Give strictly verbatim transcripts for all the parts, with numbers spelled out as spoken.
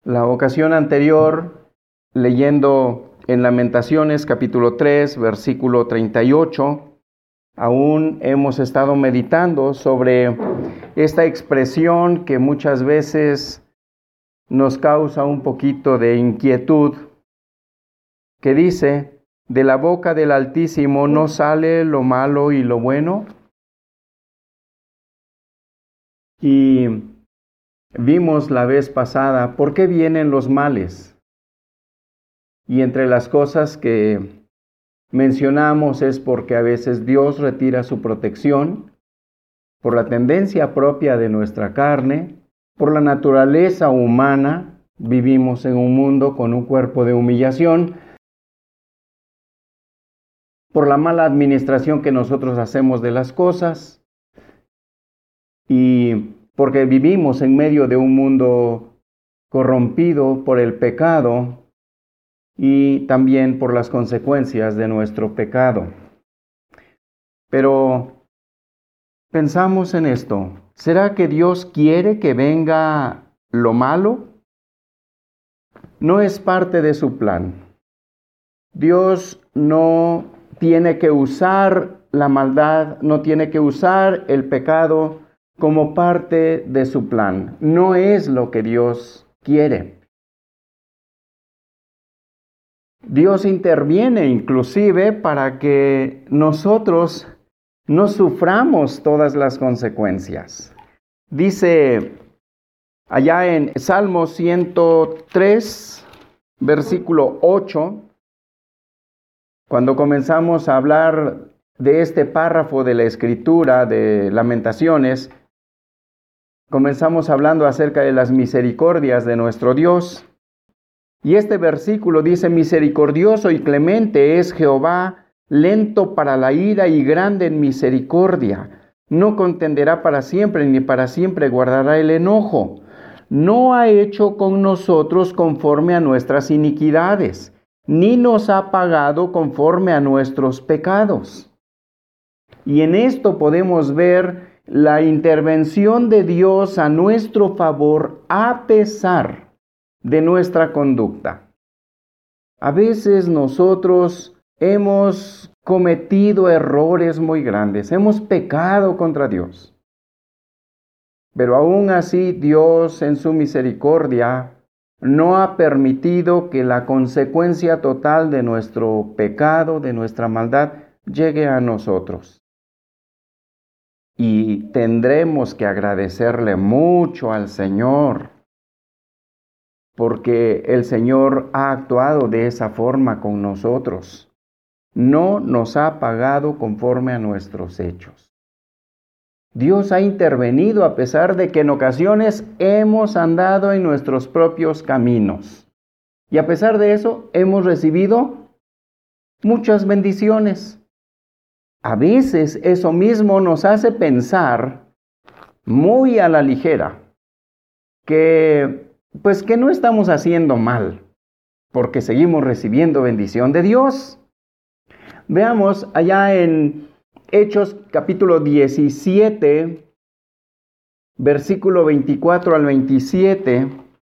La ocasión anterior, leyendo en Lamentaciones capítulo tres, versículo treinta y ocho, aún hemos estado meditando sobre esta expresión que muchas veces nos causa un poquito de inquietud, que dice: de la boca del Altísimo no sale lo malo y lo bueno. Y vimos la vez pasada por qué vienen los males. Y entre las cosas que mencionamos es porque a veces Dios retira su protección, por la tendencia propia de nuestra carne, por la naturaleza humana. Vivimos en un mundo con un cuerpo de humillación, por la mala administración que nosotros hacemos de las cosas, y porque vivimos en medio de un mundo corrompido por el pecado, y también por las consecuencias de nuestro pecado. Pero pensamos en esto: ¿será que Dios quiere que venga lo malo? No es parte de su plan. Dios no tiene que usar la maldad, no tiene que usar el pecado como parte de su plan. No es lo que Dios quiere. Dios interviene inclusive para que nosotros no suframos todas las consecuencias. Dice allá en Salmo ciento tres, versículo ocho, cuando comenzamos a hablar de este párrafo de la Escritura de Lamentaciones, comenzamos hablando acerca de las misericordias de nuestro Dios. Y este versículo dice: misericordioso y clemente es Jehová, lento para la ira y grande en misericordia. No contenderá para siempre, ni para siempre guardará el enojo. No ha hecho con nosotros conforme a nuestras iniquidades, ni nos ha pagado conforme a nuestros pecados. Y en esto podemos ver la intervención de Dios a nuestro favor a pesar de nuestra conducta. A veces nosotros hemos cometido errores muy grandes, hemos pecado contra Dios. Pero aún así Dios en su misericordia no ha permitido que la consecuencia total de nuestro pecado, de nuestra maldad, llegue a nosotros. Y tendremos que agradecerle mucho al Señor, porque el Señor ha actuado de esa forma con nosotros. No nos ha pagado conforme a nuestros hechos. Dios ha intervenido a pesar de que en ocasiones hemos andado en nuestros propios caminos. Y a pesar de eso hemos recibido muchas bendiciones. A veces eso mismo nos hace pensar muy a la ligera que pues que no estamos haciendo mal, porque seguimos recibiendo bendición de Dios. Veamos allá en Hechos capítulo diecisiete, versículo veinticuatro al veintisiete,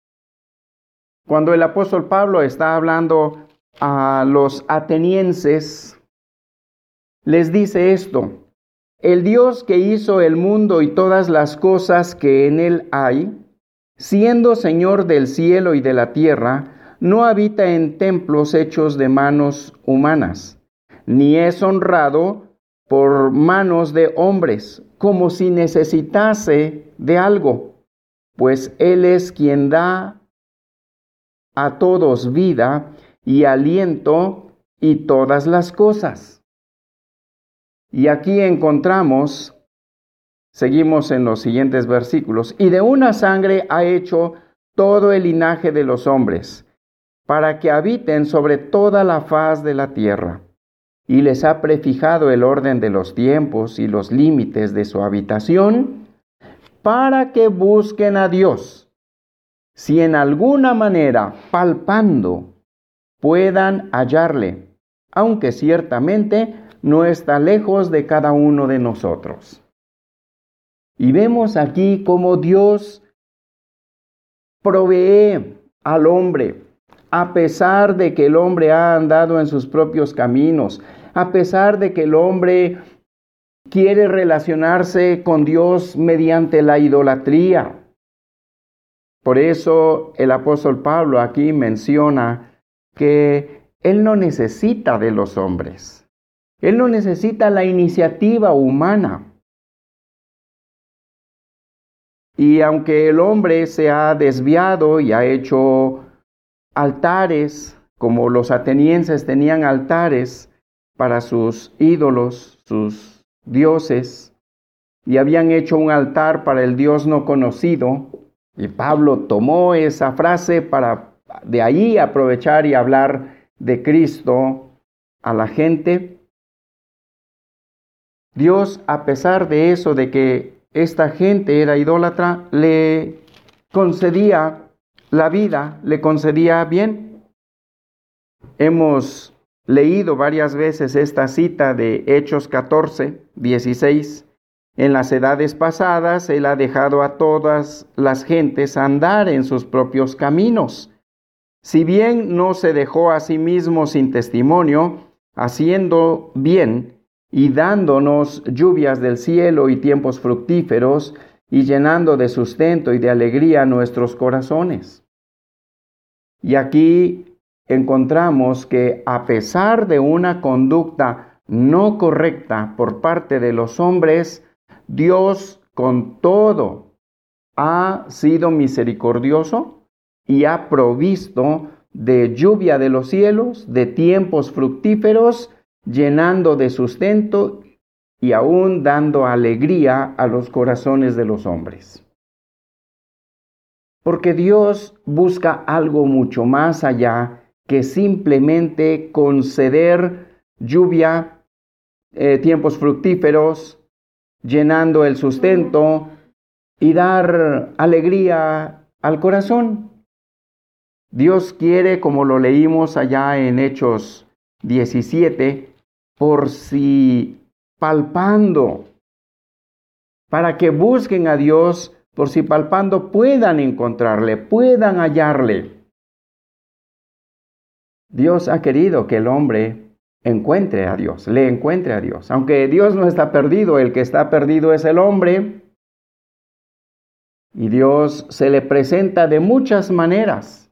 cuando el apóstol Pablo está hablando a los atenienses, les dice esto: el Dios que hizo el mundo y todas las cosas que en él hay, siendo Señor del cielo y de la tierra, no habita en templos hechos de manos humanas, ni es honrado por manos de hombres, como si necesitase de algo, pues Él es quien da a todos vida y aliento y todas las cosas. Y aquí encontramos, seguimos en los siguientes versículos: y de una sangre ha hecho todo el linaje de los hombres, para que habiten sobre toda la faz de la tierra, y les ha prefijado el orden de los tiempos y los límites de su habitación, para que busquen a Dios, si en alguna manera, palpando, puedan hallarle, aunque ciertamente no está lejos de cada uno de nosotros. Y vemos aquí cómo Dios provee al hombre, a pesar de que el hombre ha andado en sus propios caminos, a pesar de que el hombre quiere relacionarse con Dios mediante la idolatría. Por eso el apóstol Pablo aquí menciona que él no necesita de los hombres. Él no necesita la iniciativa humana. Y aunque el hombre se ha desviado y ha hecho altares, como los atenienses tenían altares para sus ídolos, sus dioses, y habían hecho un altar para el Dios no conocido, y Pablo tomó esa frase para de ahí aprovechar y hablar de Cristo a la gente. Dios, a pesar de eso, de que esta gente era idólatra, le concedía la vida, le concedía bien. Hemos leído varias veces esta cita de Hechos catorce, dieciséis. En las edades pasadas, Él ha dejado a todas las gentes andar en sus propios caminos. Si bien no se dejó a sí mismo sin testimonio, haciendo bien y dándonos lluvias del cielo y tiempos fructíferos, y llenando de sustento y de alegría nuestros corazones. Y aquí encontramos que a pesar de una conducta no correcta por parte de los hombres, Dios con todo ha sido misericordioso y ha provisto de lluvia de los cielos, de tiempos fructíferos, llenando de sustento y aún dando alegría a los corazones de los hombres. Porque Dios busca algo mucho más allá que simplemente conceder lluvia, eh, tiempos fructíferos, llenando el sustento y dar alegría al corazón. Dios quiere, como lo leímos allá en Hechos diecisiete, por si palpando, para que busquen a Dios, por si palpando puedan encontrarle, puedan hallarle. Dios ha querido que el hombre encuentre a Dios, le encuentre a Dios. Aunque Dios no está perdido, el que está perdido es el hombre. Y Dios se le presenta de muchas maneras.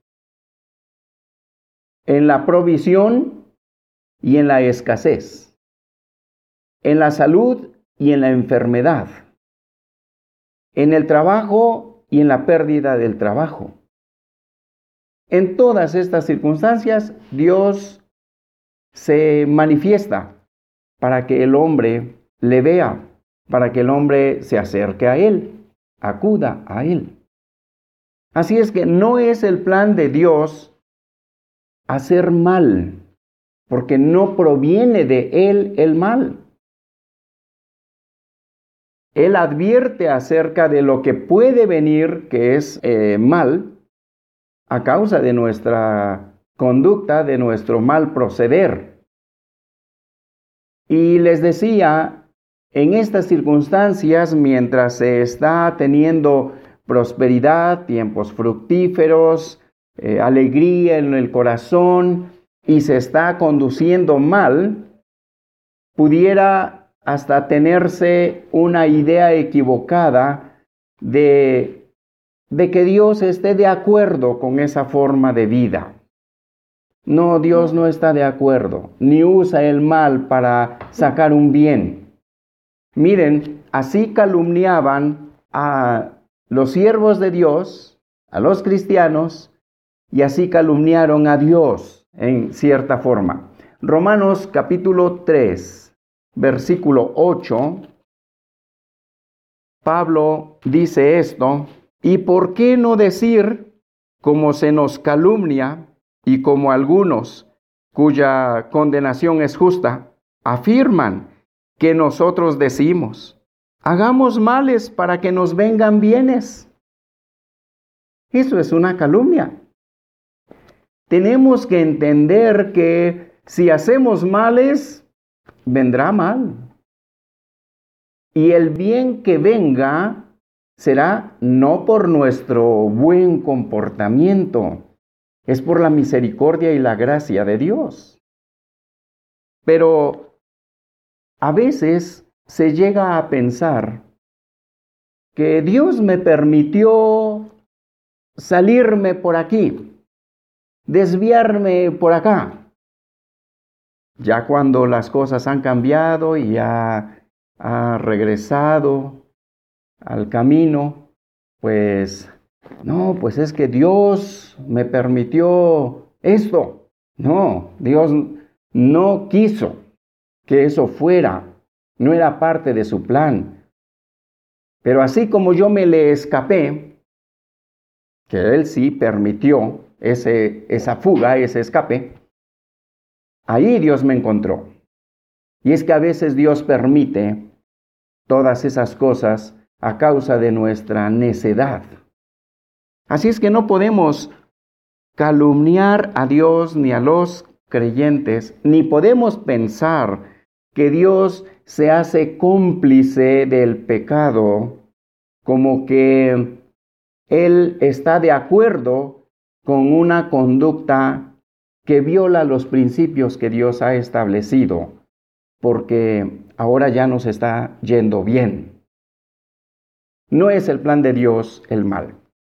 En la provisión y en la escasez. En la salud y en la enfermedad. En el trabajo y en la pérdida del trabajo. En todas estas circunstancias, Dios se manifiesta para que el hombre le vea, para que el hombre se acerque a Él, acuda a Él. Así es que no es el plan de Dios hacer mal, porque no proviene de Él el mal. Él advierte acerca de lo que puede venir, que es eh, mal, a causa de nuestra conducta, de nuestro mal proceder. Y les decía, en estas circunstancias, mientras se está teniendo prosperidad, tiempos fructíferos, eh, alegría en el corazón, y se está conduciendo mal, pudiera hasta tenerse una idea equivocada de, de que Dios esté de acuerdo con esa forma de vida. No, Dios no está de acuerdo, ni usa el mal para sacar un bien. Miren, así calumniaban a los siervos de Dios, a los cristianos, y así calumniaron a Dios en cierta forma. Romanos capítulo tres. Versículo ocho, Pablo dice esto: ¿y por qué no decir, como se nos calumnia, y como algunos, cuya condenación es justa, afirman que nosotros decimos, hagamos males para que nos vengan bienes? Eso es una calumnia. Tenemos que entender que si hacemos males, vendrá mal. Y el bien que venga será no por nuestro buen comportamiento, Es por la misericordia y la gracia de Dios. Pero a veces se llega a pensar que Dios me permitió salirme por aquí, desviarme por acá. Ya cuando las cosas han cambiado y ha, ha regresado al camino, pues, no, pues es que Dios me permitió esto. No, Dios no quiso que eso fuera, no era parte de su plan. Pero así como yo me le escapé, que Él sí permitió ese, esa fuga, ese escape, ahí Dios me encontró. Y es que a veces Dios permite todas esas cosas a causa de nuestra necedad. Así es que no podemos calumniar a Dios ni a los creyentes, ni podemos pensar que Dios se hace cómplice del pecado, como que Él está de acuerdo con una conducta que viola los principios que Dios ha establecido, porque ahora ya nos está yendo bien. No es el plan de Dios el mal.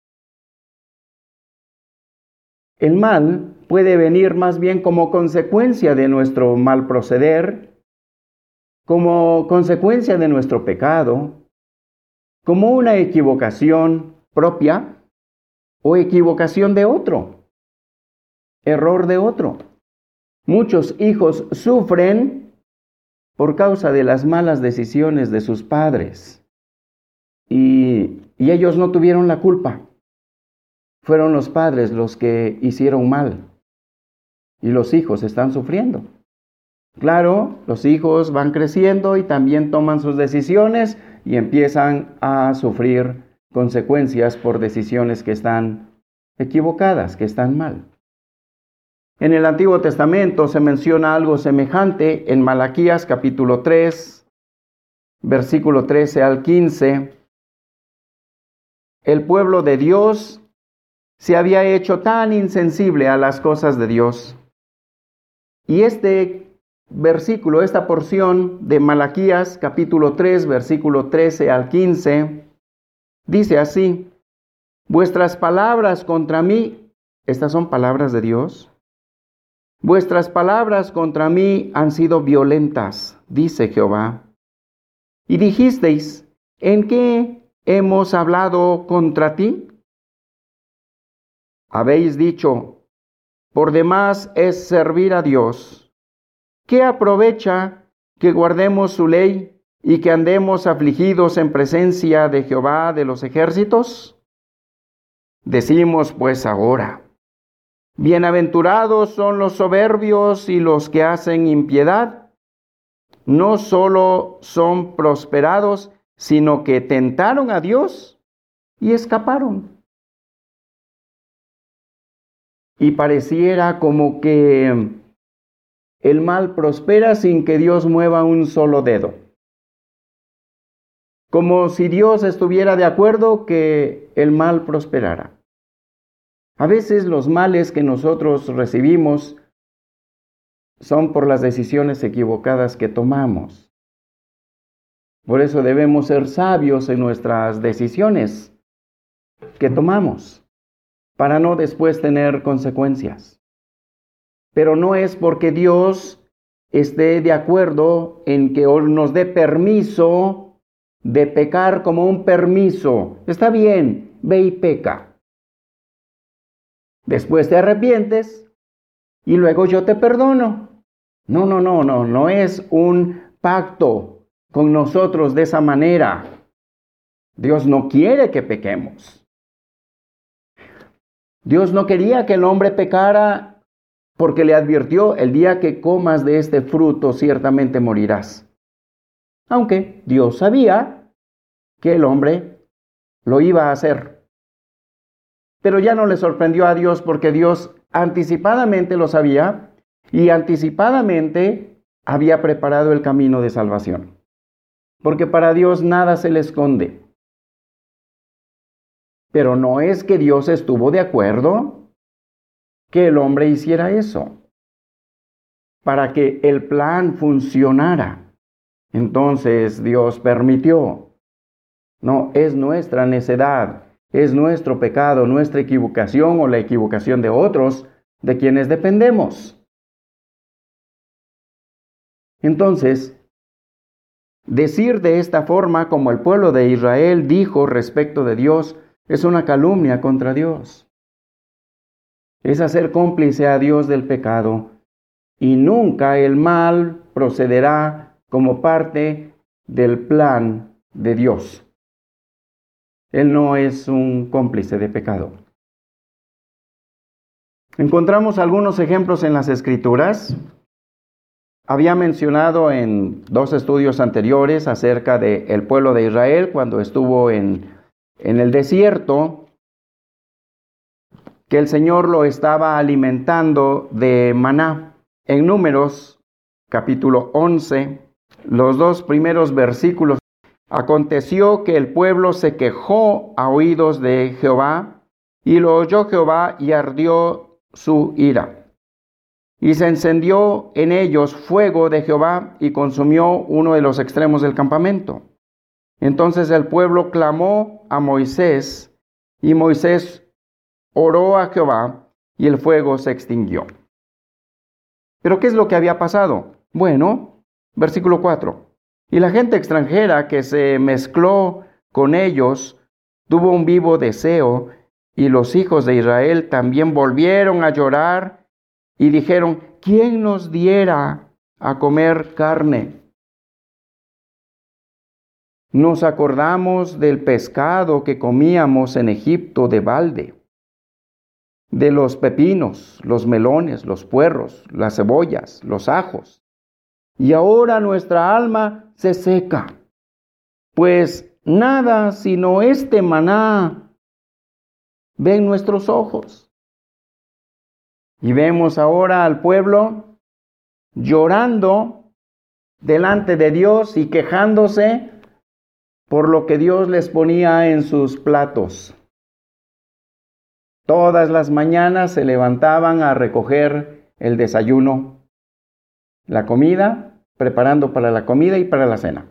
El mal puede venir más bien como consecuencia de nuestro mal proceder, como consecuencia de nuestro pecado, como una equivocación propia o equivocación de otro, error de otro. Muchos hijos sufren por causa de las malas decisiones de sus padres y, y ellos no tuvieron la culpa. Fueron los padres los que hicieron mal y los hijos están sufriendo. Claro, los hijos van creciendo y también toman sus decisiones y empiezan a sufrir consecuencias por decisiones que están equivocadas, que están mal. En el Antiguo Testamento se menciona algo semejante en Malaquías capítulo tres, versículo trece al quince. El pueblo de Dios se había hecho tan insensible a las cosas de Dios. Y este versículo, esta porción de Malaquías capítulo tres, versículo trece al quince, dice así: vuestras palabras contra mí, estas son palabras de Dios, vuestras palabras contra mí han sido violentas, dice Jehová. Y dijisteis, ¿en qué hemos hablado contra ti? Habéis dicho, por demás es servir a Dios. ¿Qué aprovecha que guardemos su ley y que andemos afligidos en presencia de Jehová de los ejércitos? Decimos pues ahora, bienaventurados son los soberbios y los que hacen impiedad. No solo son prosperados, sino que tentaron a Dios y escaparon. Y pareciera como que el mal prospera sin que Dios mueva un solo dedo. Como si Dios estuviera de acuerdo que el mal prosperara. A veces los males que nosotros recibimos son por las decisiones equivocadas que tomamos. Por eso debemos ser sabios en nuestras decisiones que tomamos, para no después tener consecuencias. Pero no es porque Dios esté de acuerdo en que nos dé permiso de pecar como un permiso. Está bien, ve y peca. Después te arrepientes y luego yo te perdono. No, no, no, no, no es un pacto con nosotros de esa manera. Dios no quiere que pequemos. Dios no quería que el hombre pecara porque le advirtió, el día que comas de este fruto ciertamente morirás. Aunque Dios sabía que el hombre lo iba a hacer. Pero ya no le sorprendió a Dios porque Dios anticipadamente lo sabía y anticipadamente había preparado el camino de salvación. Porque para Dios nada se le esconde. Pero no es que Dios estuvo de acuerdo que el hombre hiciera eso, para que el plan funcionara. Entonces Dios permitió. No, es nuestra necedad, es nuestro pecado, nuestra equivocación o la equivocación de otros de quienes dependemos. Entonces, decir de esta forma como el pueblo de Israel dijo respecto de Dios es una calumnia contra Dios. Es hacer cómplice a Dios del pecado, y nunca el mal procederá como parte del plan de Dios. Él no es un cómplice de pecado. Encontramos algunos ejemplos en las Escrituras. Había mencionado en dos estudios anteriores acerca del pueblo de Israel cuando estuvo en, en el desierto, que el Señor lo estaba alimentando de maná. En Números, capítulo once, los dos primeros versículos. Aconteció que el pueblo se quejó a oídos de Jehová, y lo oyó Jehová y ardió su ira. Y se encendió en ellos fuego de Jehová y consumió uno de los extremos del campamento. Entonces el pueblo clamó a Moisés, y Moisés oró a Jehová, y el fuego se extinguió. ¿Pero qué es lo que había pasado? Bueno, versículo cuatro. Y la gente extranjera que se mezcló con ellos tuvo un vivo deseo, y los hijos de Israel también volvieron a llorar y dijeron: ¿quién nos diera a comer carne? Nos acordamos del pescado que comíamos en Egipto de balde, de los pepinos, los melones, los puerros, las cebollas, los ajos. Y ahora nuestra alma se seca, pues nada sino este maná ven nuestros ojos. Y vemos ahora al pueblo llorando delante de Dios y quejándose por lo que Dios les ponía en sus platos. Todas las mañanas se levantaban a recoger el desayuno, la comida, preparando para la comida y para la cena.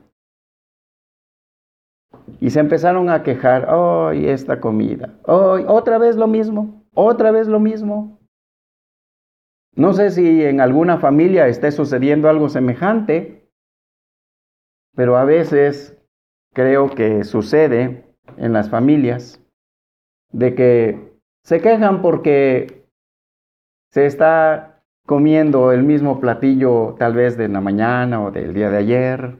Y se empezaron a quejar: ¡ay, esta comida! ¡Ay, otra vez lo mismo! ¡Otra vez lo mismo! No sé si en alguna familia esté sucediendo algo semejante, pero a veces creo que sucede en las familias de que se quejan porque se está comiendo el mismo platillo tal vez de la mañana o del día de ayer.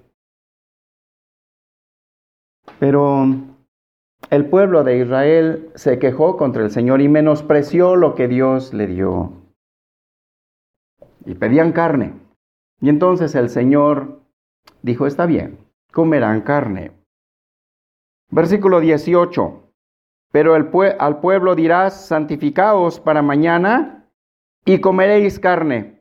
Pero el pueblo de Israel se quejó contra el Señor y menospreció lo que Dios le dio. Y pedían carne. Y entonces el Señor dijo: está bien, comerán carne. Versículo dieciocho. Pero el pue- al pueblo dirás: santificaos para mañana y comeréis carne,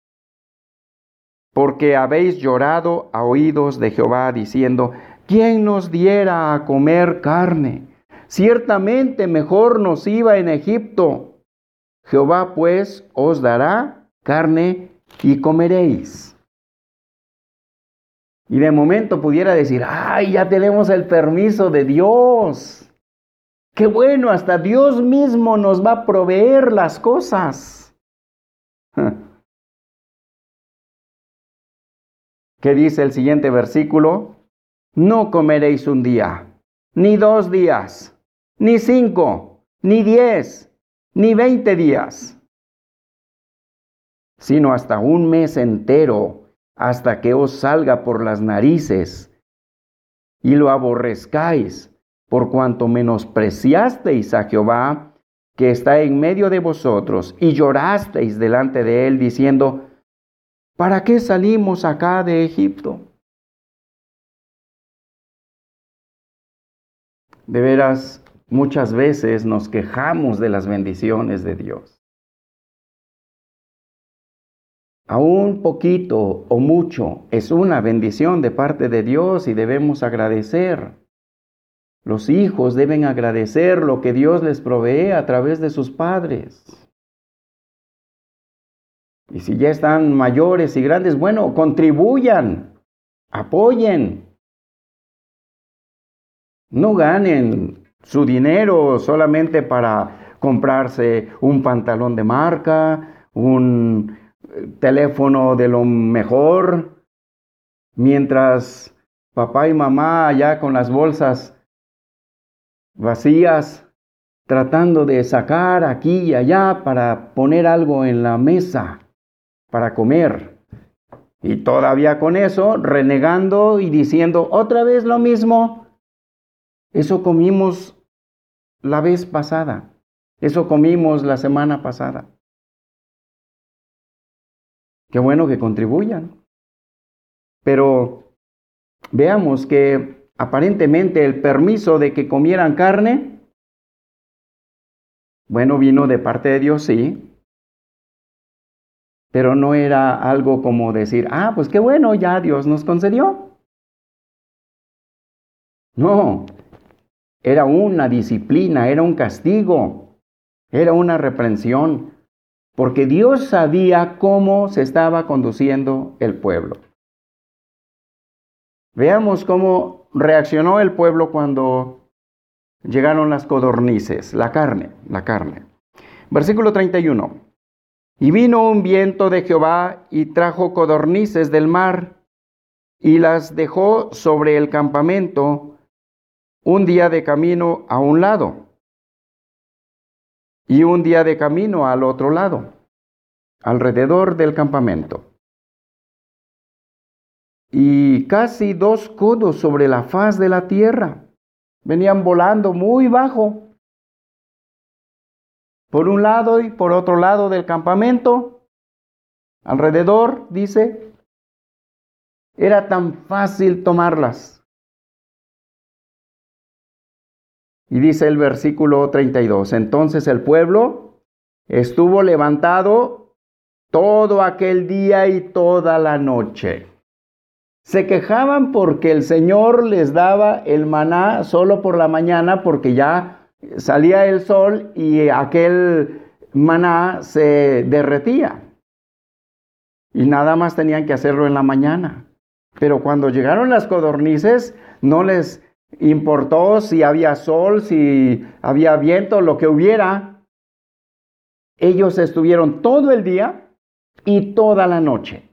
porque habéis llorado a oídos de Jehová, diciendo: ¿quién nos diera a comer carne? Ciertamente mejor nos iba en Egipto. Jehová pues os dará carne y comeréis. Y de momento pudiera decir: ¡ay, ya tenemos el permiso de Dios! ¡Qué bueno! Hasta Dios mismo nos va a proveer las cosas. ¿Qué dice el siguiente versículo? No comeréis un día, ni dos días, ni cinco, ni diez, ni veinte días, sino hasta un mes entero, hasta que os salga por las narices y lo aborrezcáis, por cuanto menospreciasteis a Jehová, que está en medio de vosotros, y llorasteis delante de él, diciendo: ¿para qué salimos acá de Egipto? De veras, muchas veces nos quejamos de las bendiciones de Dios. Aún poquito o mucho es una bendición de parte de Dios y debemos agradecer. Los hijos deben agradecer lo que Dios les provee a través de sus padres. Y si ya están mayores y grandes, bueno, contribuyan, apoyen. No ganen su dinero solamente para comprarse un pantalón de marca, un teléfono de lo mejor, mientras papá y mamá allá con las bolsas vacías, tratando de sacar aquí y allá para poner algo en la mesa, para comer. Y todavía con eso, renegando y diciendo otra vez lo mismo. Eso comimos la vez pasada. Eso comimos la semana pasada. Qué bueno que contribuyan. Pero veamos que aparentemente el permiso de que comieran carne, bueno, vino de parte de Dios, sí. Pero no era algo como decir, ah, pues qué bueno, ya Dios nos concedió. No, era una disciplina, era un castigo, era una reprensión, porque Dios sabía cómo se estaba conduciendo el pueblo. Veamos cómo reaccionó el pueblo cuando llegaron las codornices, la carne, la carne. Versículo treinta y uno. Y vino un viento de Jehová y trajo codornices del mar y las dejó sobre el campamento un día de camino a un lado y un día de camino al otro lado, alrededor del campamento. Y casi dos codos sobre la faz de la tierra. Venían volando muy bajo. Por un lado y por otro lado del campamento, alrededor, dice, era tan fácil tomarlas. Y dice el versículo treinta y dos, entonces el pueblo estuvo levantado todo aquel día y toda la noche. Se quejaban porque el Señor les daba el maná solo por la mañana, porque ya salía el sol y aquel maná se derretía. Y nada más tenían que hacerlo en la mañana. Pero cuando llegaron las codornices, no les importó si había sol, si había viento, lo que hubiera. Ellos estuvieron todo el día y toda la noche.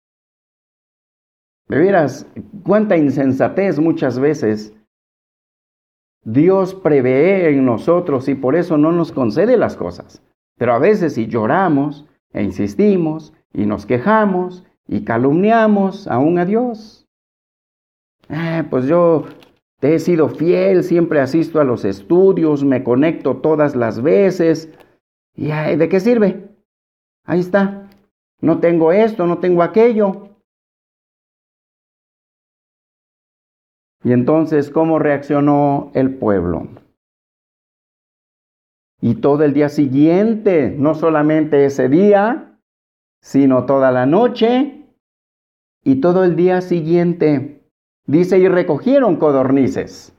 De veras, cuánta insensatez muchas veces. Dios prevé en nosotros y por eso no nos concede las cosas. Pero a veces si lloramos e insistimos y nos quejamos y calumniamos aún a Dios. Eh, pues yo te he sido fiel, siempre asisto a los estudios, me conecto todas las veces. ¿Y ay, de qué sirve? Ahí está. No tengo esto, no tengo aquello. Y entonces, ¿cómo reaccionó el pueblo? Y todo el día siguiente, no solamente ese día, sino toda la noche y todo el día siguiente. Dice, y recogieron codornices.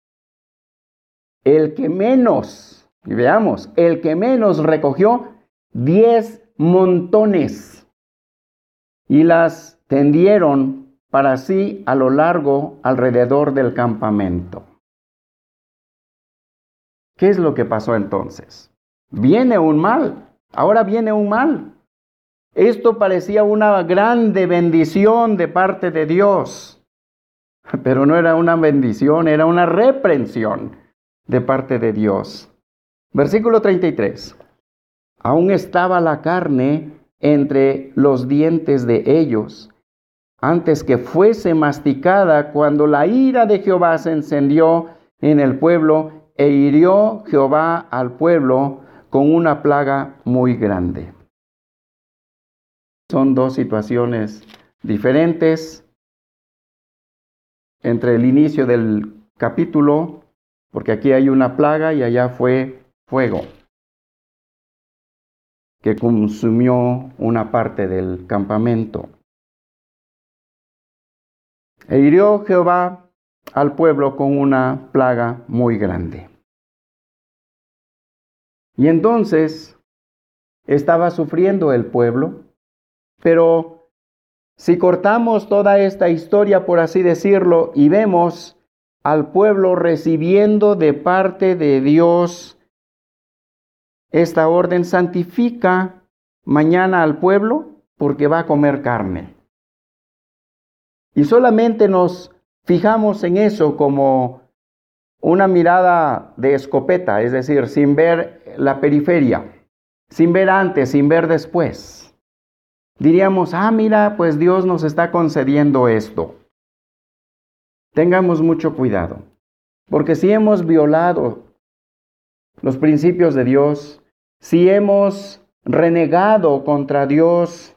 El que menos, y veamos, el que menos recogió diez montones y las tendieron para sí a lo largo alrededor del campamento. ¿Qué es lo que pasó entonces? Viene un mal, ahora viene un mal. Esto parecía una grande bendición de parte de Dios, pero no era una bendición, era una reprensión de parte de Dios. Versículo treinta y tres. Aún estaba la carne entre los dientes de ellos, antes que fuese masticada, cuando la ira de Jehová se encendió en el pueblo, e hirió Jehová al pueblo con una plaga muy grande. Son dos situaciones diferentes entre el inicio del capítulo, porque aquí hay una plaga y allá fue fuego que consumió una parte del campamento. E hirió Jehová al pueblo con una plaga muy grande. Y entonces estaba sufriendo el pueblo, Pero si cortamos toda esta historia, por así decirlo, y vemos al pueblo recibiendo de parte de Dios esta orden: santifica mañana al pueblo porque va a comer carne. Y solamente nos fijamos en eso como una mirada de escopeta, es decir, sin ver la periferia, sin ver antes, sin ver después. Diríamos: ah, mira, pues Dios nos está concediendo esto. Tengamos mucho cuidado, porque si hemos violado los principios de Dios, si hemos renegado contra Dios,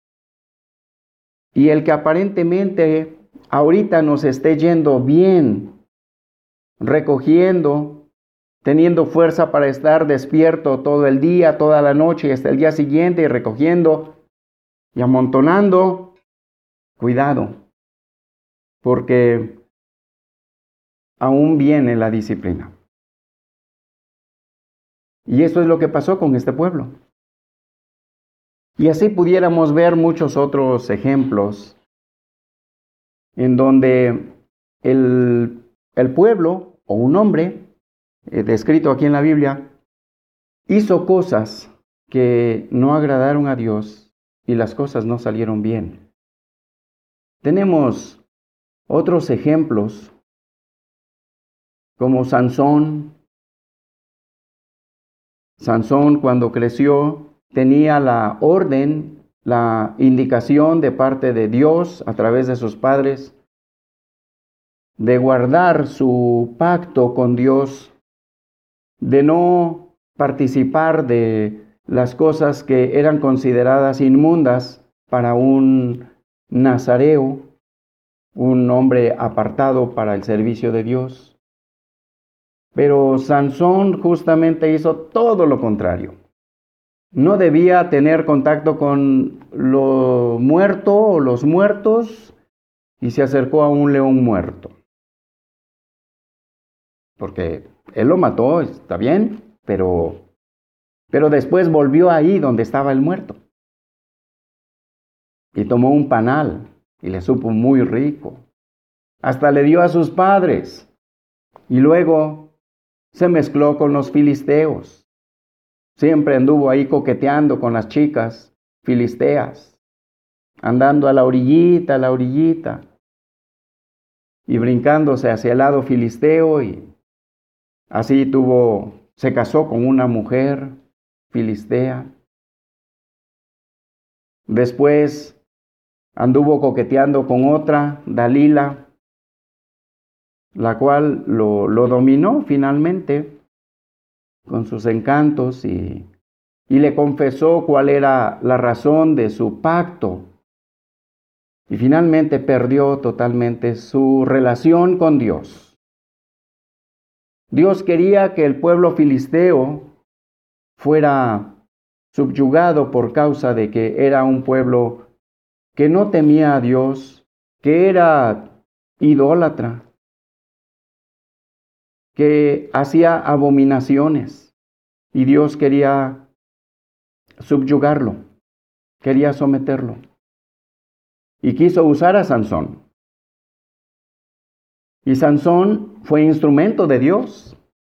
y el que aparentemente ahorita nos esté yendo bien, recogiendo, teniendo fuerza para estar despierto todo el día, toda la noche y hasta el día siguiente, y recogiendo y amontonando, cuidado, porque aún viene la disciplina. Y eso es lo que pasó con este pueblo. Y así pudiéramos ver muchos otros ejemplos en donde el, el pueblo o un hombre, eh, descrito aquí en la Biblia, hizo cosas que no agradaron a Dios y las cosas no salieron bien. Tenemos otros ejemplos como Sansón. Sansón, cuando creció, tenía la orden, la indicación de parte de Dios a través de sus padres de guardar su pacto con Dios, de no participar de las cosas que eran consideradas inmundas para un nazareo, un hombre apartado para el servicio de Dios. Pero Sansón justamente hizo todo lo contrario. No debía tener contacto con lo muerto o los muertos, y se acercó a un león muerto. Porque él lo mató, está bien, pero, pero después volvió ahí donde estaba el muerto. Y tomó un panal y le supo muy rico. Hasta le dio a sus padres. Y luego se mezcló con los filisteos. Siempre anduvo ahí coqueteando con las chicas filisteas, andando a la orillita, a la orillita, y brincándose hacia el lado filisteo, y así tuvo, se casó con una mujer filistea. Después anduvo coqueteando con otra, Dalila, la cual lo, lo dominó finalmente con sus encantos, y, y le confesó cuál era la razón de su pacto. Y finalmente perdió totalmente su relación con Dios. Dios quería que el pueblo filisteo fuera subyugado por causa de que era un pueblo que no temía a Dios, que era idólatra, que hacía abominaciones, y Dios quería subyugarlo, quería someterlo, y quiso usar a Sansón. Y Sansón fue instrumento de Dios,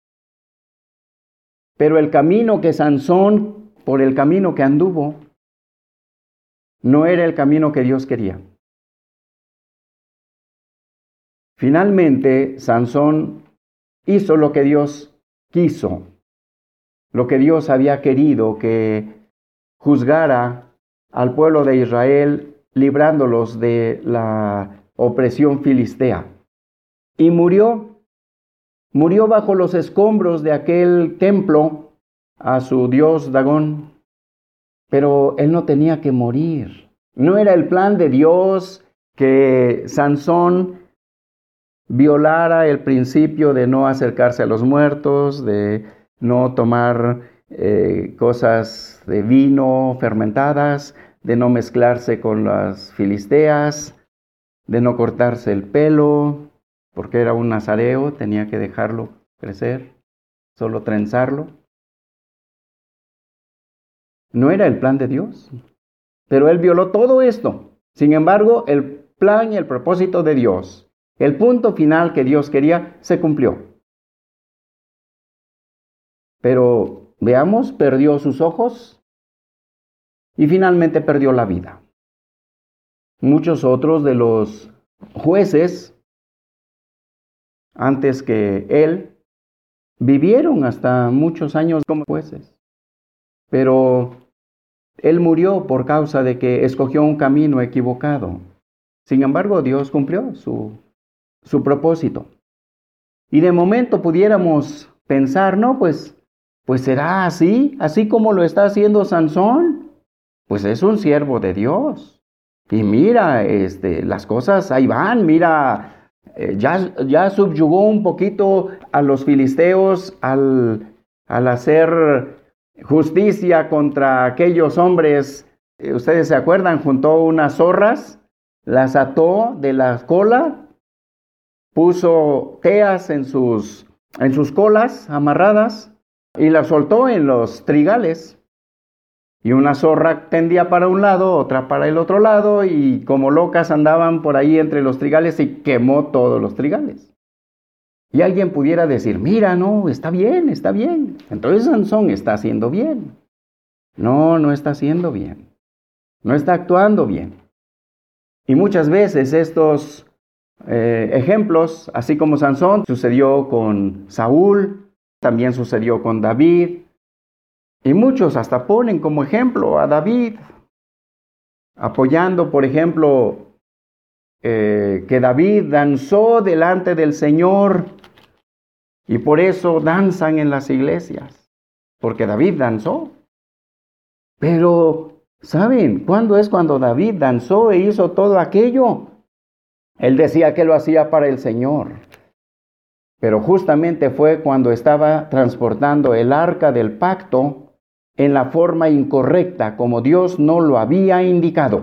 pero el camino que Sansón, por el camino que anduvo, no era el camino que Dios quería. Finalmente, Sansón hizo lo que Dios quiso, lo que Dios había querido, que juzgara al pueblo de Israel, librándolos de la opresión filistea. Y murió, murió bajo los escombros de aquel templo a su dios Dagón. Pero él no tenía que morir. No era el plan de Dios que Sansón violara el principio de no acercarse a los muertos, de no tomar eh, cosas de vino fermentadas, de no mezclarse con las filisteas, de no cortarse el pelo, porque era un nazareo, tenía que dejarlo crecer, solo trenzarlo. No era el plan de Dios. Pero él violó todo esto. Sin embargo, el plan y el propósito de Dios, el punto final que Dios quería, se cumplió. Pero, veamos, perdió sus ojos y finalmente perdió la vida. Muchos otros de los jueces, antes que él, vivieron hasta muchos años como jueces. Pero él murió por causa de que escogió un camino equivocado. Sin embargo, Dios cumplió su, su propósito. Y de momento pudiéramos pensar, no, pues, pues será así, así como lo está haciendo Sansón. Pues es un siervo de Dios. Y mira, este, las cosas ahí van, mira, eh, ya, ya subyugó un poquito a los filisteos al, al hacer justicia contra aquellos hombres. Eh, Ustedes se acuerdan, juntó unas zorras, las ató de la cola, puso teas en sus, en sus colas amarradas y las soltó en los trigales. Y una zorra tendía para un lado, otra para el otro lado, y como locas andaban por ahí entre los trigales y quemó todos los trigales. Y alguien pudiera decir, mira, no, está bien, está bien. Entonces Sansón está haciendo bien. No, no está haciendo bien. No está actuando bien. Y muchas veces estos eh, ejemplos, así como Sansón, sucedió con Saúl, también sucedió con David. Y muchos hasta ponen como ejemplo a David, apoyando, por ejemplo, eh, que David danzó delante del Señor y por eso danzan en las iglesias, porque David danzó. Pero, ¿saben cuándo es cuando David danzó e hizo todo aquello? Él decía que lo hacía para el Señor, pero justamente fue cuando estaba transportando el arca del pacto en la forma incorrecta, como Dios no lo había indicado.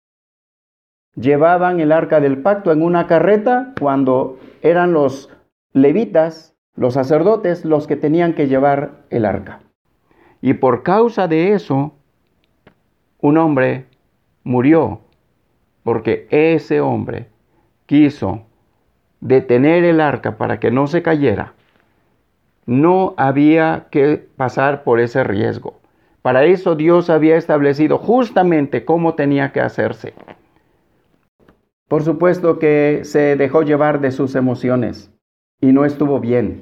Llevaban el arca del pacto en una carreta cuando eran los levitas, los sacerdotes, los que tenían que llevar el arca. Y por causa de eso, un hombre murió, porque ese hombre quiso detener el arca para que no se cayera. No había que pasar por ese riesgo. Para eso Dios había establecido justamente cómo tenía que hacerse. Por supuesto que se dejó llevar de sus emociones y no estuvo bien.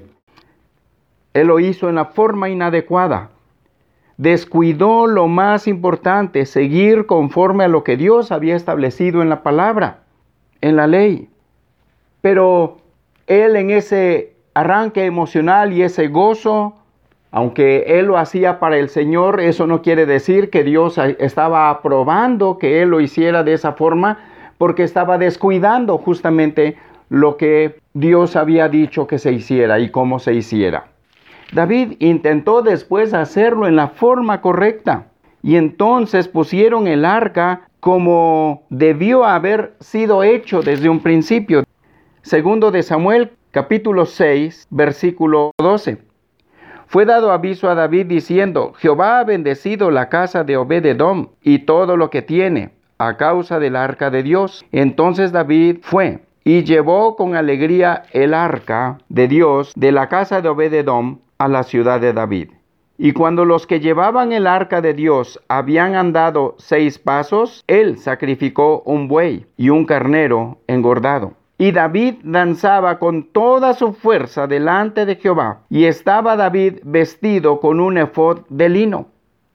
Él lo hizo en la forma inadecuada. Descuidó lo más importante, seguir conforme a lo que Dios había establecido en la palabra, en la ley. Pero él en ese arranque emocional y ese gozo, aunque él lo hacía para el Señor, eso no quiere decir que Dios estaba aprobando que él lo hiciera de esa forma, porque estaba descuidando justamente lo que Dios había dicho que se hiciera y cómo se hiciera. David intentó después hacerlo en la forma correcta, y entonces pusieron el arca como debió haber sido hecho desde un principio. Segundo de Samuel, capítulo seis, versículo doce. Fue dado aviso a David diciendo, Jehová ha bendecido la casa de Obed-edom y todo lo que tiene, a causa del arca de Dios. Entonces David fue y llevó con alegría el arca de Dios de la casa de Obed-edom a la ciudad de David. Y cuando los que llevaban el arca de Dios habían andado seis pasos, él sacrificó un buey y un carnero engordado. Y David danzaba con toda su fuerza delante de Jehová, y estaba David vestido con un efod de lino.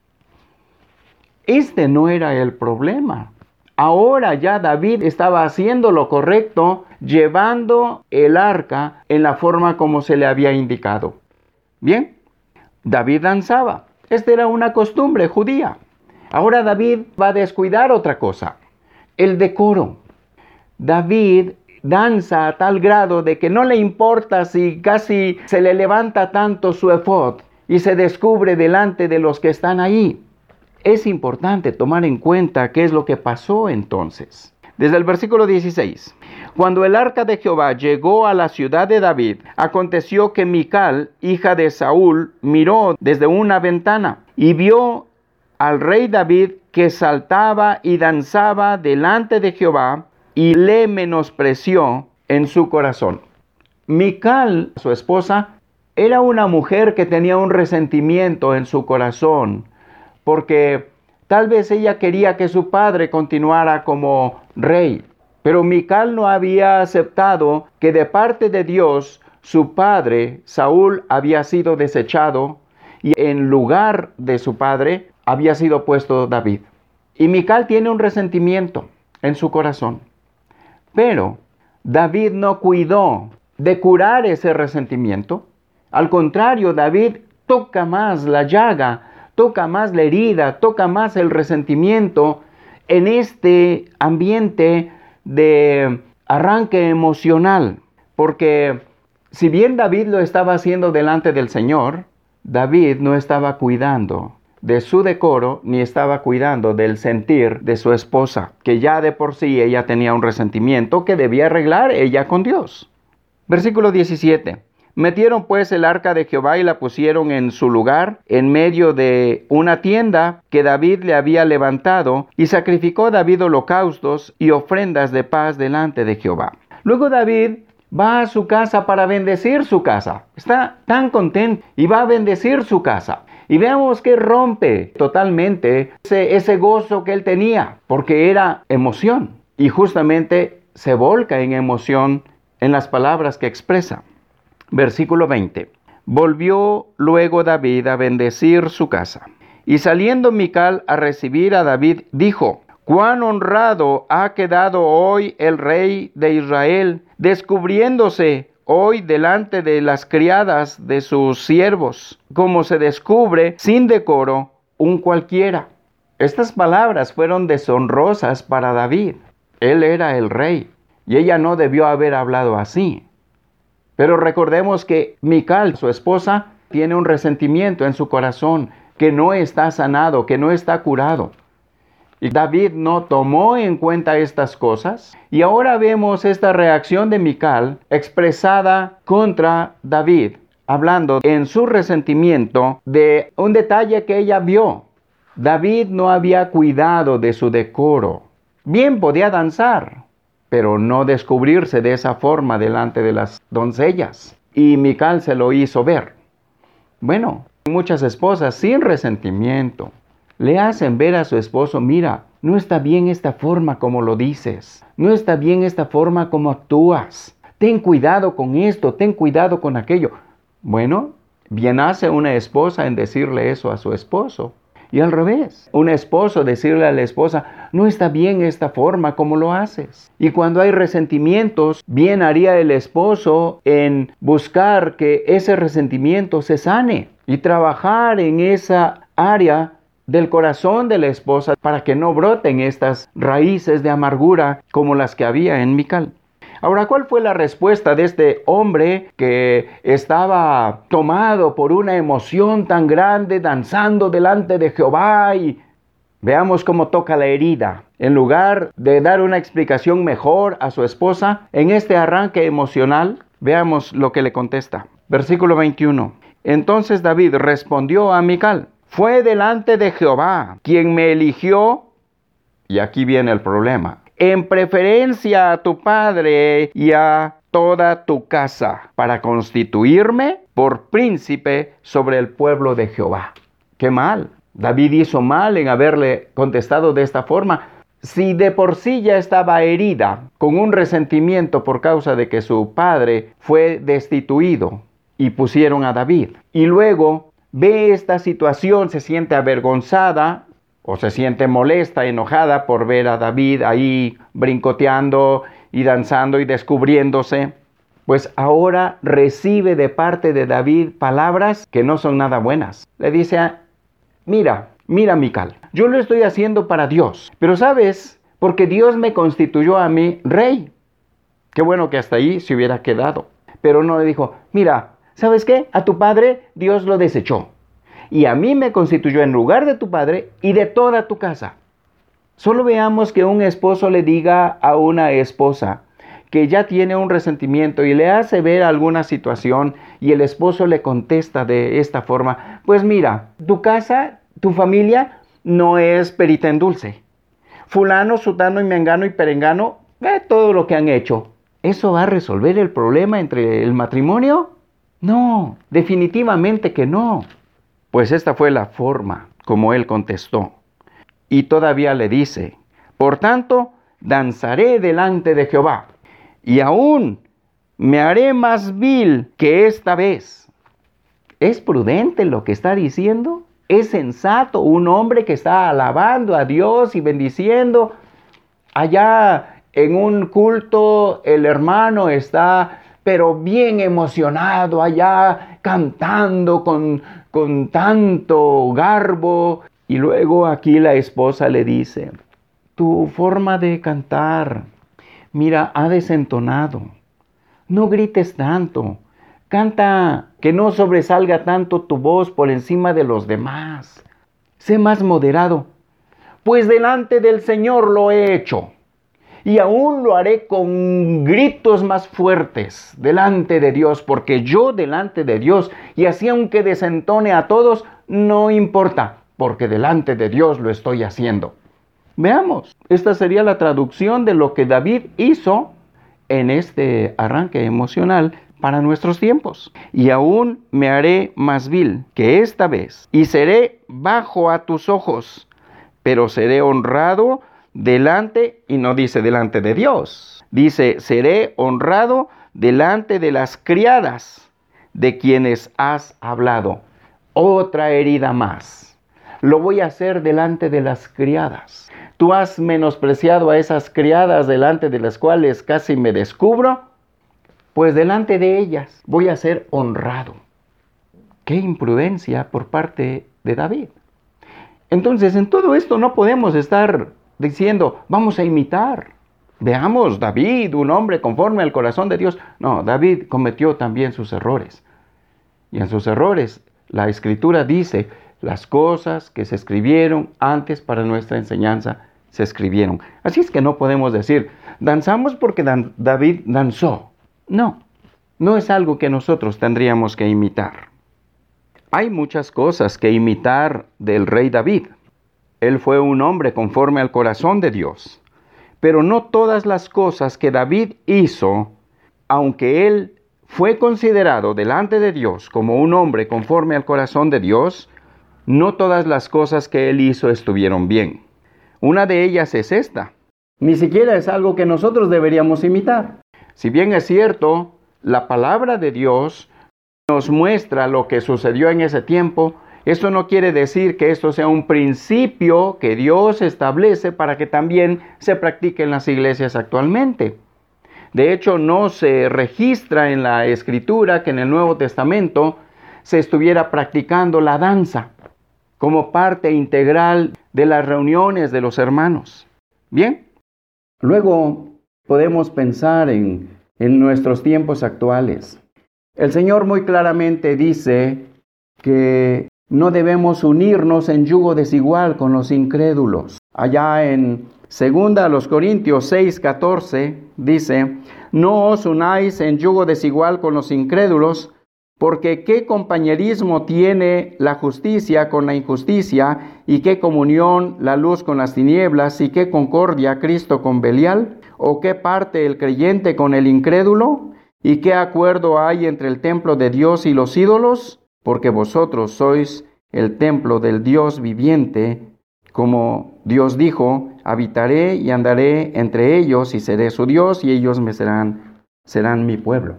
Este no era el problema. Ahora ya David estaba haciendo lo correcto, llevando el arca en la forma como se le había indicado. Bien, David danzaba. Esta era una costumbre judía. Ahora David va a descuidar otra cosa, el decoro. David danza a tal grado de que no le importa si casi se le levanta tanto su efod y se descubre delante de los que están ahí. Es importante tomar en cuenta qué es lo que pasó entonces. Desde el versículo dieciséis. Cuando el arca de Jehová llegó a la ciudad de David, aconteció que Mical, hija de Saúl, miró desde una ventana y vio al rey David que saltaba y danzaba delante de Jehová y le menospreció en su corazón. Mical, su esposa, era una mujer que tenía un resentimiento en su corazón, porque tal vez ella quería que su padre continuara como rey, pero Mical no había aceptado que de parte de Dios su padre, Saúl, había sido desechado y en lugar de su padre había sido puesto David. Y Mical tiene un resentimiento en su corazón, pero David no cuidó de curar ese resentimiento. Al contrario, David toca más la llaga, toca más la herida, toca más el resentimiento en este ambiente de arranque emocional. Porque si bien David lo estaba haciendo delante del Señor, David no estaba cuidando de su decoro ni estaba cuidando del sentir de su esposa, que ya de por sí ella tenía un resentimiento que debía arreglar ella con Dios. Versículo diecisiete. Metieron pues el arca de Jehová y la pusieron en su lugar, en medio de una tienda que David le había levantado, y sacrificó David holocaustos y ofrendas de paz delante de Jehová. Luego David va a su casa para bendecir su casa. Está tan contento y va a bendecir su casa. Y veamos que rompe totalmente ese, ese gozo que él tenía, porque era emoción. Y justamente se volca en emoción en las palabras que expresa. Versículo veinte. Volvió luego David a bendecir su casa. Y saliendo Mical a recibir a David, dijo: «Cuán honrado ha quedado hoy el rey de Israel, descubriéndose hoy delante de las criadas de sus siervos, como se descubre sin decoro un cualquiera». Estas palabras fueron deshonrosas para David. Él era el rey y ella no debió haber hablado así. Pero recordemos que Mical, su esposa, tiene un resentimiento en su corazón que no está sanado, que no está curado. Y David no tomó en cuenta estas cosas. Y ahora vemos esta reacción de Mical expresada contra David, hablando en su resentimiento de un detalle que ella vio. David no había cuidado de su decoro. Bien podía danzar, pero no descubrirse de esa forma delante de las doncellas. Y Mical se lo hizo ver. Bueno, muchas esposas sin resentimiento le hacen ver a su esposo: mira, no está bien esta forma como lo dices. No está bien esta forma como actúas. Ten cuidado con esto, ten cuidado con aquello. Bueno, bien hace una esposa en decirle eso a su esposo. Y al revés, un esposo decirle a la esposa: no está bien esta forma como lo haces. Y cuando hay resentimientos, bien haría el esposo en buscar que ese resentimiento se sane y trabajar en esa área del corazón de la esposa para que no broten estas raíces de amargura como las que había en Mical. Ahora, ¿cuál fue la respuesta de este hombre que estaba tomado por una emoción tan grande, danzando delante de Jehová? Y veamos cómo toca la herida. En lugar de dar una explicación mejor a su esposa, en este arranque emocional, veamos lo que le contesta. Versículo veintiuno. Entonces David respondió a Mical: fue delante de Jehová quien me eligió, y aquí viene el problema, en preferencia a tu padre y a toda tu casa, para constituirme por príncipe sobre el pueblo de Jehová. ¡Qué mal! David hizo mal en haberle contestado de esta forma. Si de por sí ya estaba herida, con un resentimiento por causa de que su padre fue destituido y pusieron a David, y luego ve esta situación, se siente avergonzada, o se siente molesta, enojada por ver a David ahí brincoteando y danzando y descubriéndose, pues ahora recibe de parte de David palabras que no son nada buenas. Le dice: mira, mira Mical, yo lo estoy haciendo para Dios, pero ¿sabes? Porque Dios me constituyó a mí rey. Qué bueno que hasta ahí se hubiera quedado. Pero no le dijo: mira, ¿sabes qué? A tu padre Dios lo desechó. Y a mí me constituyó en lugar de tu padre y de toda tu casa. Solo veamos que un esposo le diga a una esposa que ya tiene un resentimiento y le hace ver alguna situación y el esposo le contesta de esta forma: pues mira, tu casa, tu familia no es perita en dulce. Fulano, sutano y mengano y perengano, eh, todo lo que han hecho. ¿Eso va a resolver el problema entre el matrimonio? No, definitivamente que no. Pues esta fue la forma como él contestó. Y todavía le dice, por tanto, danzaré delante de Jehová, y aún me haré más vil que esta vez. ¿Es prudente lo que está diciendo? ¿Es sensato un hombre que está alabando a Dios y bendiciendo? Allá en un culto el hermano está pero bien emocionado allá cantando con, con tanto garbo. Y luego aquí la esposa le dice, tu forma de cantar, mira, ha desentonado. No grites tanto. Canta que no sobresalga tanto tu voz por encima de los demás. Sé más moderado, pues delante del Señor lo he hecho. Y aún lo haré con gritos más fuertes delante de Dios, porque yo delante de Dios, y así aunque desentone a todos, no importa, porque delante de Dios lo estoy haciendo. Veamos, esta sería la traducción de lo que David hizo en este arranque emocional para nuestros tiempos. Y aún me haré más vil que esta vez, y seré bajo a tus ojos, pero seré honrado delante, y no dice delante de Dios, dice, seré honrado delante de las criadas de quienes has hablado. Otra herida más. Lo voy a hacer delante de las criadas. Tú has menospreciado a esas criadas delante de las cuales casi me descubro, pues delante de ellas voy a ser honrado. ¡Qué imprudencia por parte de David! Entonces, en todo esto no podemos estar diciendo, vamos a imitar. Veamos, David, un hombre conforme al corazón de Dios. No, David cometió también sus errores. Y en sus errores, la Escritura dice, las cosas que se escribieron antes para nuestra enseñanza, se escribieron. Así es que no podemos decir, danzamos porque Dan- David danzó. No, no es algo que nosotros tendríamos que imitar. Hay muchas cosas que imitar del rey David. Él fue un hombre conforme al corazón de Dios. Pero no todas las cosas que David hizo, aunque él fue considerado delante de Dios como un hombre conforme al corazón de Dios, no todas las cosas que él hizo estuvieron bien. Una de ellas es esta. Ni siquiera es algo que nosotros deberíamos imitar. Si bien es cierto, la palabra de Dios nos muestra lo que sucedió en ese tiempo, esto no quiere decir que esto sea un principio que Dios establece para que también se practique en las iglesias actualmente. De hecho, no se registra en la Escritura que en el Nuevo Testamento se estuviera practicando la danza como parte integral de las reuniones de los hermanos. Bien, luego podemos pensar en, en nuestros tiempos actuales. El Señor muy claramente dice que no debemos unirnos en yugo desigual con los incrédulos. Allá en segunda a los Corintios seis, catorce dice, no os unáis en yugo desigual con los incrédulos, porque qué compañerismo tiene la justicia con la injusticia, y qué comunión la luz con las tinieblas, y qué concordia Cristo con Belial, o qué parte el creyente con el incrédulo, y qué acuerdo hay entre el templo de Dios y los ídolos, porque vosotros sois el templo del Dios viviente, como Dios dijo, habitaré y andaré entre ellos y seré su Dios y ellos me serán, serán mi pueblo.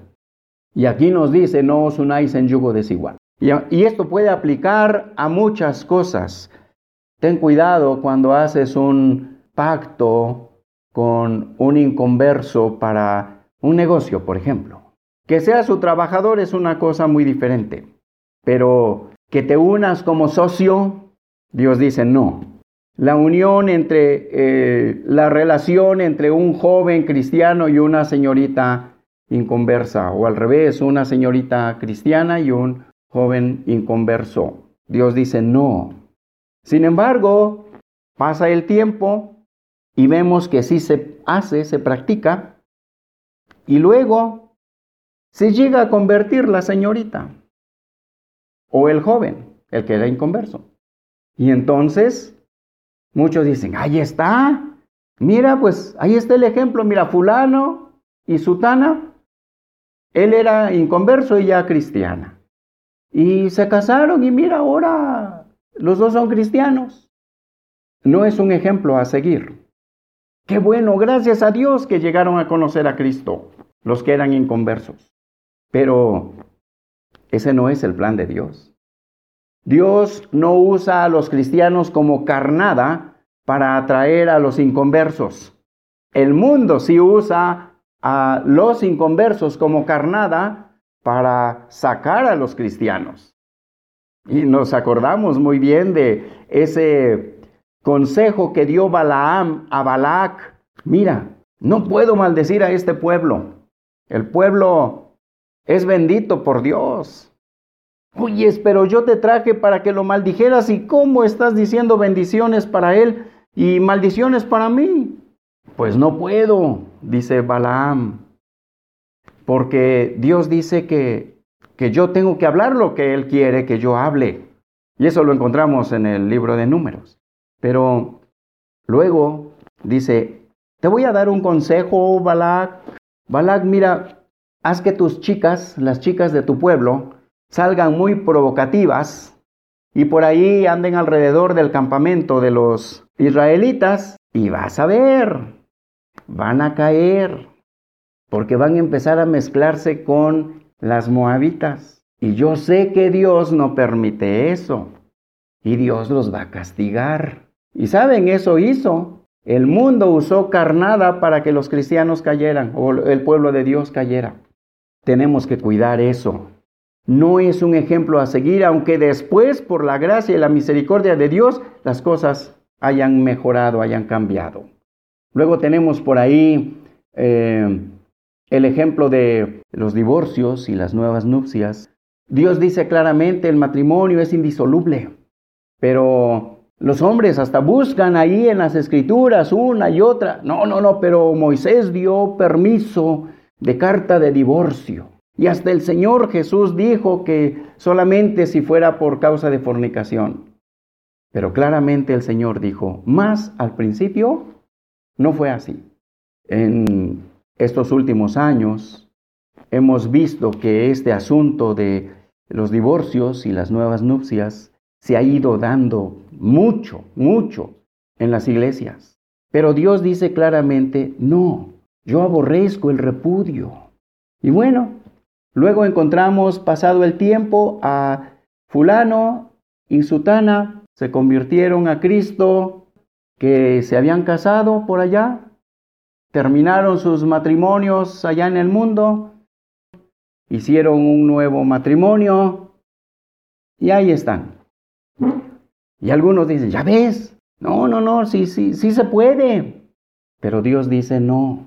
Y aquí nos dice, no os unáis en yugo desigual. Y, y esto puede aplicar a muchas cosas. Ten cuidado cuando haces un pacto con un inconverso para un negocio, por ejemplo. Que sea su trabajador es una cosa muy diferente. Pero que te unas como socio, Dios dice no. La unión entre, eh, la relación entre un joven cristiano y una señorita inconversa, o al revés, una señorita cristiana y un joven inconverso. Dios dice no. Sin embargo, pasa el tiempo y vemos que sí se hace, se practica, y luego se llega a convertir la señorita o el joven, el que era inconverso. Y entonces Muchos dicen, ahí está. Mira, pues ahí está el ejemplo. Mira, fulano y sutana. Él era inconverso y ella cristiana. Y se casaron y mira, ahora los dos son cristianos. No es un ejemplo a seguir. Qué bueno, gracias a Dios que llegaron a conocer a Cristo, los que eran inconversos. Pero ese no es el plan de Dios. Dios no usa a los cristianos como carnada para atraer a los inconversos. El mundo sí usa a los inconversos como carnada para sacar a los cristianos. Y nos acordamos muy bien de ese consejo que dio Balaam a Balac. Mira, no puedo maldecir a este pueblo. El pueblo es bendito por Dios. Oye, pero yo te traje para que lo maldijeras, ¿y cómo estás diciendo bendiciones para él y maldiciones para mí? Pues no puedo, dice Balaam, porque Dios dice que, que yo tengo que hablar lo que Él quiere que yo hable. Y eso lo encontramos en el libro de Números. Pero luego dice, te voy a dar un consejo, Balac. Balac, mira, haz que tus chicas, las chicas de tu pueblo, salgan muy provocativas y por ahí anden alrededor del campamento de los israelitas y vas a ver, van a caer, porque van a empezar a mezclarse con las moabitas. Y yo sé que Dios no permite eso y Dios los va a castigar. Y saben, eso hizo. El mundo usó carnada para que los cristianos cayeran o el pueblo de Dios cayera. Tenemos que cuidar eso. No es un ejemplo a seguir, aunque después, por la gracia y la misericordia de Dios, las cosas hayan mejorado, hayan cambiado. Luego tenemos por ahí eh, el ejemplo de los divorcios y las nuevas nupcias. Dios dice claramente, el matrimonio es indisoluble, pero los hombres hasta buscan ahí en las escrituras una y otra. No, no, no, pero Moisés dio permiso de carta de divorcio. Y hasta el Señor Jesús dijo que solamente si fuera por causa de fornicación. Pero claramente el Señor dijo, más al principio no fue así. En estos últimos años hemos visto que este asunto de los divorcios y las nuevas nupcias se ha ido dando mucho, mucho en las iglesias. Pero Dios dice claramente, no, yo aborrezco el repudio. Y bueno, luego encontramos, pasado el tiempo, a fulano y sutana, se convirtieron a Cristo, que se habían casado por allá, terminaron sus matrimonios allá en el mundo, hicieron un nuevo matrimonio y ahí están. Y algunos dicen, ya ves, no, no, no, sí, sí, sí se puede. Pero Dios dice, no.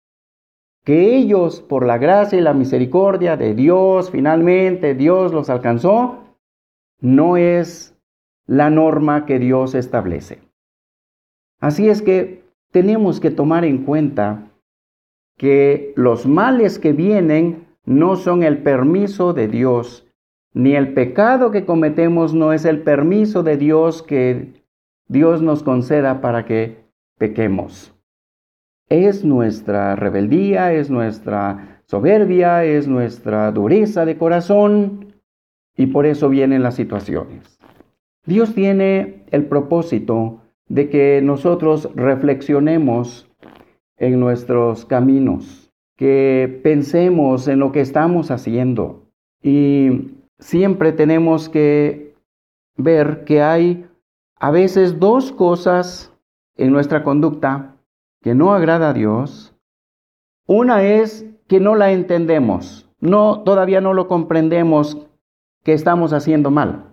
Que ellos, por la gracia y la misericordia de Dios, finalmente Dios los alcanzó, no es la norma que Dios establece. Así es que tenemos que tomar en cuenta que los males que vienen no son el permiso de Dios, ni el pecado que cometemos no es el permiso de Dios que Dios nos conceda para que pequemos. Es nuestra rebeldía, es nuestra soberbia, es nuestra dureza de corazón y por eso vienen las situaciones. Dios tiene el propósito de que nosotros reflexionemos en nuestros caminos, que pensemos en lo que estamos haciendo y siempre tenemos que ver que hay a veces dos cosas en nuestra conducta que no agrada a Dios. Una es que no la entendemos, no, todavía no lo comprendemos que estamos haciendo mal.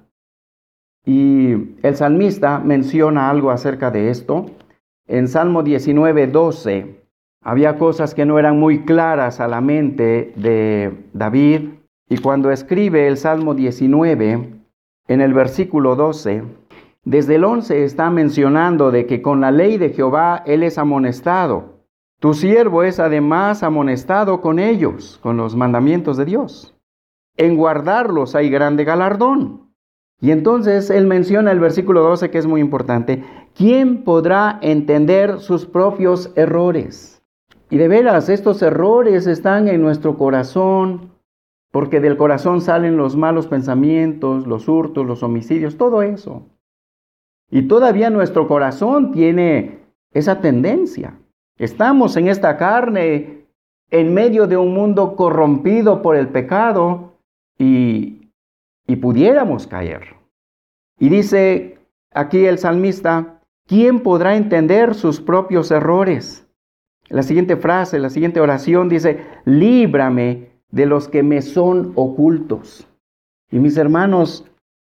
Y el salmista menciona algo acerca de esto. En Salmo diecinueve, doce, había cosas que no eran muy claras a la mente de David. Y cuando escribe el Salmo diecinueve, en el versículo doce, desde el once está mencionando de que con la ley de Jehová él es amonestado. Tu siervo es además amonestado con ellos, con los mandamientos de Dios. En guardarlos hay grande galardón. Y entonces él menciona el versículo doce, que es muy importante. ¿Quién podrá entender sus propios errores? Y de veras, estos errores están en nuestro corazón, porque del corazón salen los malos pensamientos, los hurtos, los homicidios, todo eso. Y todavía nuestro corazón tiene esa tendencia. Estamos en esta carne, en medio de un mundo corrompido por el pecado, y, y pudiéramos caer. Y dice aquí el salmista, ¿quién podrá entender sus propios errores? La siguiente frase, la siguiente oración dice, líbrame de los que me son ocultos. Y mis hermanos,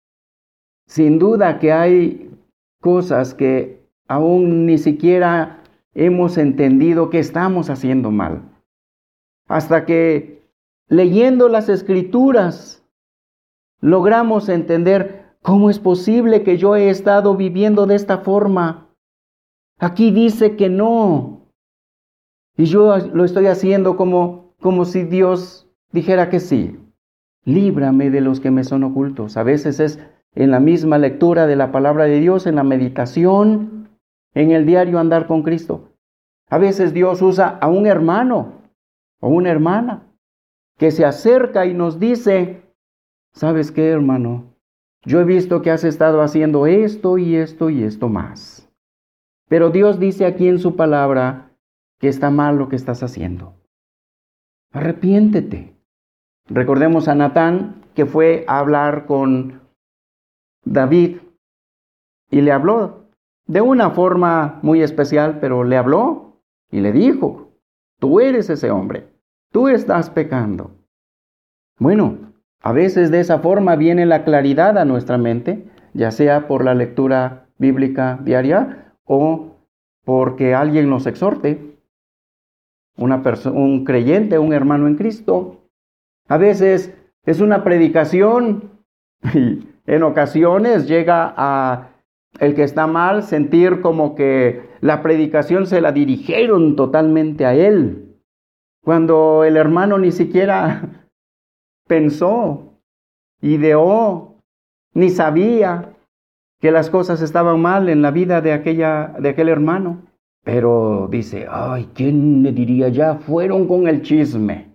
sin duda que hay cosas que aún ni siquiera hemos entendido que estamos haciendo mal. Hasta que leyendo las Escrituras logramos entender cómo es posible que yo he estado viviendo de esta forma. Aquí dice que no. Y yo lo estoy haciendo como, como si Dios dijera que sí. Líbrame de los que me son ocultos. A veces es en la misma lectura de la palabra de Dios, en la meditación, en el diario andar con Cristo. A veces Dios usa a un hermano o una hermana que se acerca y nos dice, ¿sabes qué, hermano? Yo he visto que has estado haciendo esto y esto y esto más. Pero Dios dice aquí en su palabra que está mal lo que estás haciendo. Arrepiéntete. Recordemos a Natán, que fue a hablar con David y le habló de una forma muy especial, pero le habló y le dijo, tú eres ese hombre, tú estás pecando. Bueno, a veces de esa forma viene la claridad a nuestra mente, ya sea por la lectura bíblica diaria o porque alguien nos exhorte, una perso- un creyente, un hermano en Cristo. A veces es una predicación y en ocasiones llega a el que está mal sentir como que la predicación se la dirigieron totalmente a él, cuando el hermano ni siquiera pensó, ideó, ni sabía que las cosas estaban mal en la vida de, aquella, de aquel hermano. Pero dice, ay, ¿quién le diría? Ya fueron con el chisme.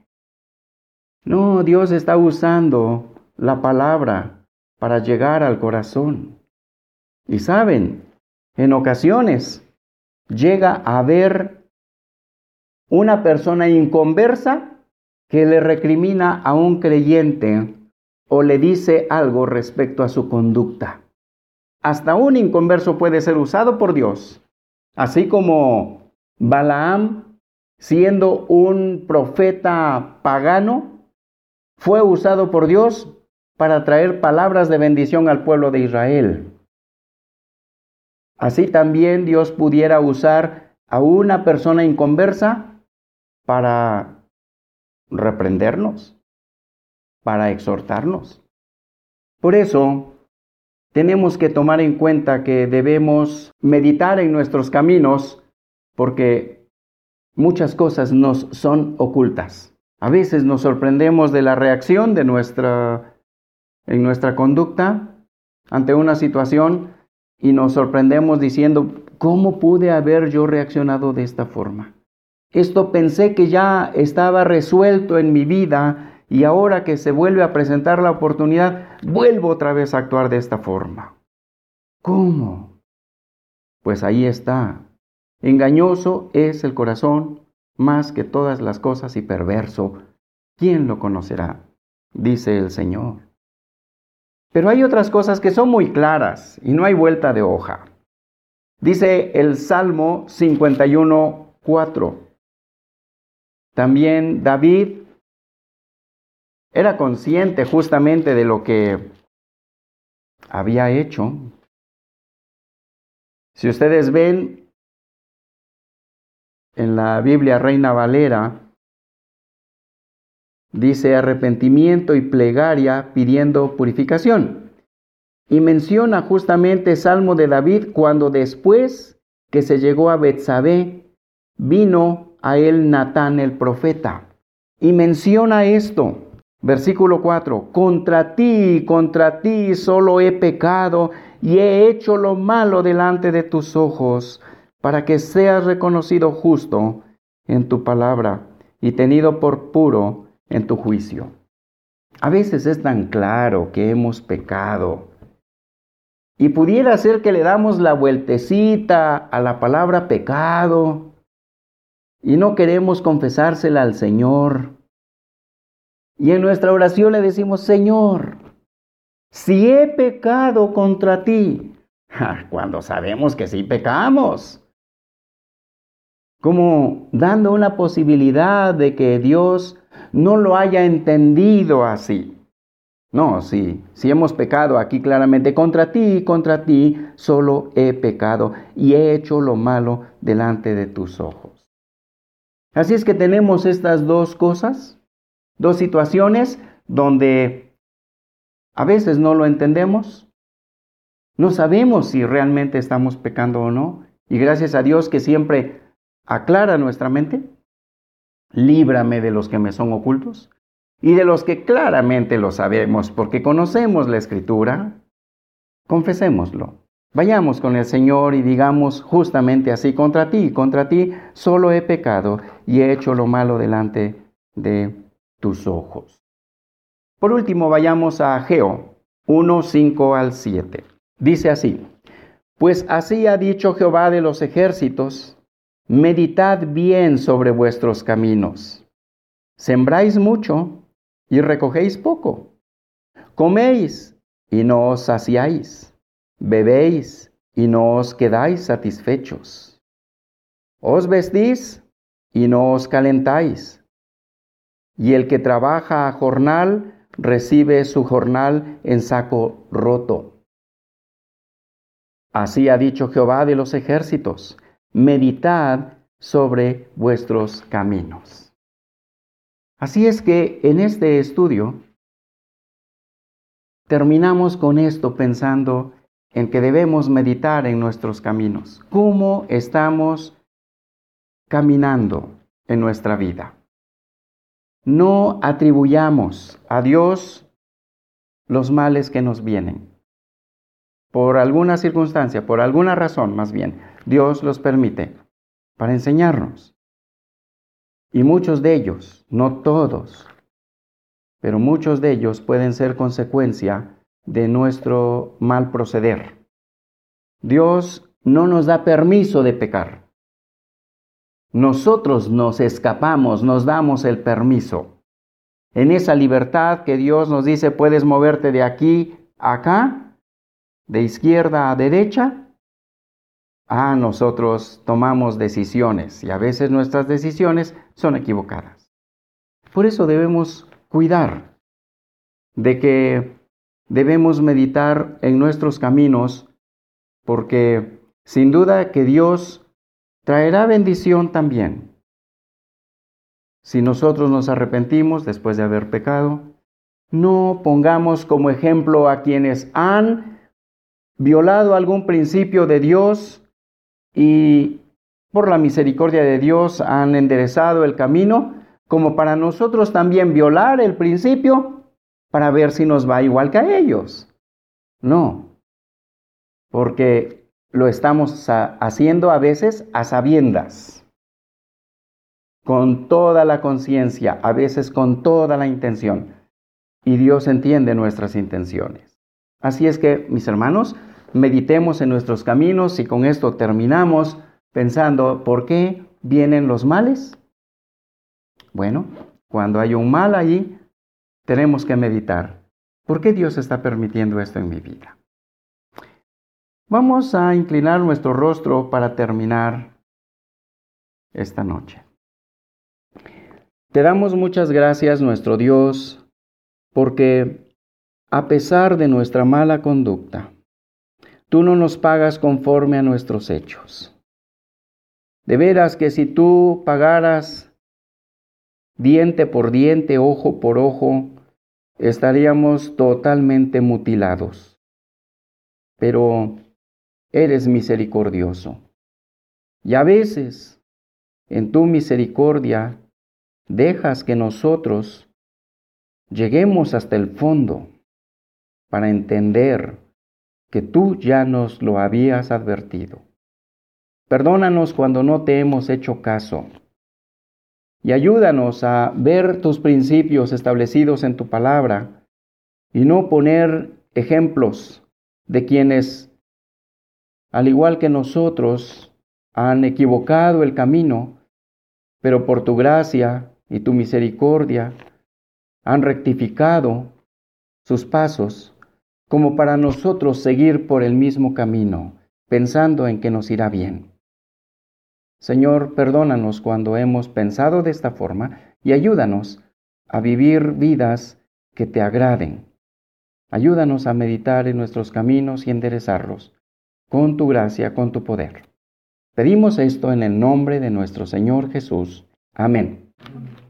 No, Dios está usando la palabra para llegar al corazón. Y saben, en ocasiones llega a haber una persona inconversa que le recrimina a un creyente o le dice algo respecto a su conducta. Hasta un inconverso puede ser usado por Dios, así como Balaam, siendo un profeta pagano, fue usado por Dios para traer palabras de bendición al pueblo de Israel. Así también Dios pudiera usar a una persona inconversa para reprendernos, para exhortarnos. Por eso, tenemos que tomar en cuenta que debemos meditar en nuestros caminos, porque muchas cosas nos son ocultas. A veces nos sorprendemos de la reacción de nuestra, en nuestra conducta ante una situación y nos sorprendemos diciendo, ¿cómo pude haber yo reaccionado de esta forma? Esto pensé que ya estaba resuelto en mi vida y ahora que se vuelve a presentar la oportunidad, vuelvo otra vez a actuar de esta forma. ¿Cómo? Pues ahí está. Engañoso es el corazón más que todas las cosas y perverso. ¿Quién lo conocerá? Dice el Señor. Pero hay otras cosas que son muy claras y no hay vuelta de hoja. Dice el Salmo cincuenta y uno, cuatro. También David era consciente justamente de lo que había hecho. Si ustedes ven en la Biblia Reina Valera, dice arrepentimiento y plegaria pidiendo purificación. Y menciona justamente Salmo de David cuando después que se llegó a Betsabé, vino a él Natán el profeta. Y menciona esto. Versículo cuatro. Contra ti, contra ti solo he pecado y he hecho lo malo delante de tus ojos, para que seas reconocido justo en tu palabra y tenido por puro en tu juicio. A veces es tan claro que hemos pecado y pudiera ser que le damos la vueltecita a la palabra pecado y no queremos confesársela al Señor. Y en nuestra oración le decimos, Señor, si he pecado contra ti, cuando sabemos que sí pecamos, como dando una posibilidad de que Dios no lo haya entendido así. No, sí, si hemos pecado aquí claramente, contra ti, contra ti, solo he pecado y he hecho lo malo delante de tus ojos. Así es que tenemos estas dos cosas, dos situaciones donde a veces no lo entendemos, no sabemos si realmente estamos pecando o no, y gracias a Dios que siempre aclara nuestra mente, líbrame de los que me son ocultos y de los que claramente lo sabemos porque conocemos la Escritura, confesémoslo. Vayamos con el Señor y digamos justamente así, contra ti, contra ti solo he pecado y he hecho lo malo delante de tus ojos. Por último, vayamos a Ageo uno, cinco al siete. Dice así, pues así ha dicho Jehová de los ejércitos, meditad bien sobre vuestros caminos. Sembráis mucho y recogéis poco. Coméis y no os saciáis. Bebéis y no os quedáis satisfechos. Os vestís y no os calentáis. Y el que trabaja a jornal recibe su jornal en saco roto. Así ha dicho Jehová de los ejércitos, meditad sobre vuestros caminos. Así es que en este estudio terminamos con esto pensando en que debemos meditar en nuestros caminos. ¿Cómo estamos caminando en nuestra vida? No atribuyamos a Dios los males que nos vienen. Por alguna circunstancia, por alguna razón más bien, Dios los permite para enseñarnos. Y muchos de ellos, no todos, pero muchos de ellos pueden ser consecuencia de nuestro mal proceder. Dios no nos da permiso de pecar. Nosotros nos escapamos, nos damos el permiso. En esa libertad que Dios nos dice, puedes moverte de aquí a acá, de izquierda a derecha, ah, nosotros tomamos decisiones y a veces nuestras decisiones son equivocadas. Por eso debemos cuidar de que debemos meditar en nuestros caminos, porque sin duda que Dios traerá bendición también. Si nosotros nos arrepentimos después de haber pecado, no pongamos como ejemplo a quienes han violado algún principio de Dios y por la misericordia de Dios han enderezado el camino, como para nosotros también violar el principio para ver si nos va igual que a ellos. No, porque lo estamos haciendo a veces a sabiendas, con toda la conciencia, a veces con toda la intención, y Dios entiende nuestras intenciones. Así es que, mis hermanos, meditemos en nuestros caminos y con esto terminamos pensando, ¿por qué vienen los males? Bueno, cuando hay un mal allí, tenemos que meditar. ¿Por qué Dios está permitiendo esto en mi vida? Vamos a inclinar nuestro rostro para terminar esta noche. Te damos muchas gracias, nuestro Dios, porque a pesar de nuestra mala conducta, tú no nos pagas conforme a nuestros hechos. De veras que si tú pagaras diente por diente, ojo por ojo, estaríamos totalmente mutilados. Pero eres misericordioso. Y a veces, en tu misericordia, dejas que nosotros lleguemos hasta el fondo para entender que tú ya nos lo habías advertido. Perdónanos cuando no te hemos hecho caso y ayúdanos a ver tus principios establecidos en tu palabra y no poner ejemplos de quienes, al igual que nosotros, han equivocado el camino, pero por tu gracia y tu misericordia han rectificado sus pasos, como para nosotros seguir por el mismo camino, pensando en que nos irá bien. Señor, perdónanos cuando hemos pensado de esta forma y ayúdanos a vivir vidas que te agraden. Ayúdanos a meditar en nuestros caminos y enderezarlos, con tu gracia, con tu poder. Pedimos esto en el nombre de nuestro Señor Jesús. Amén.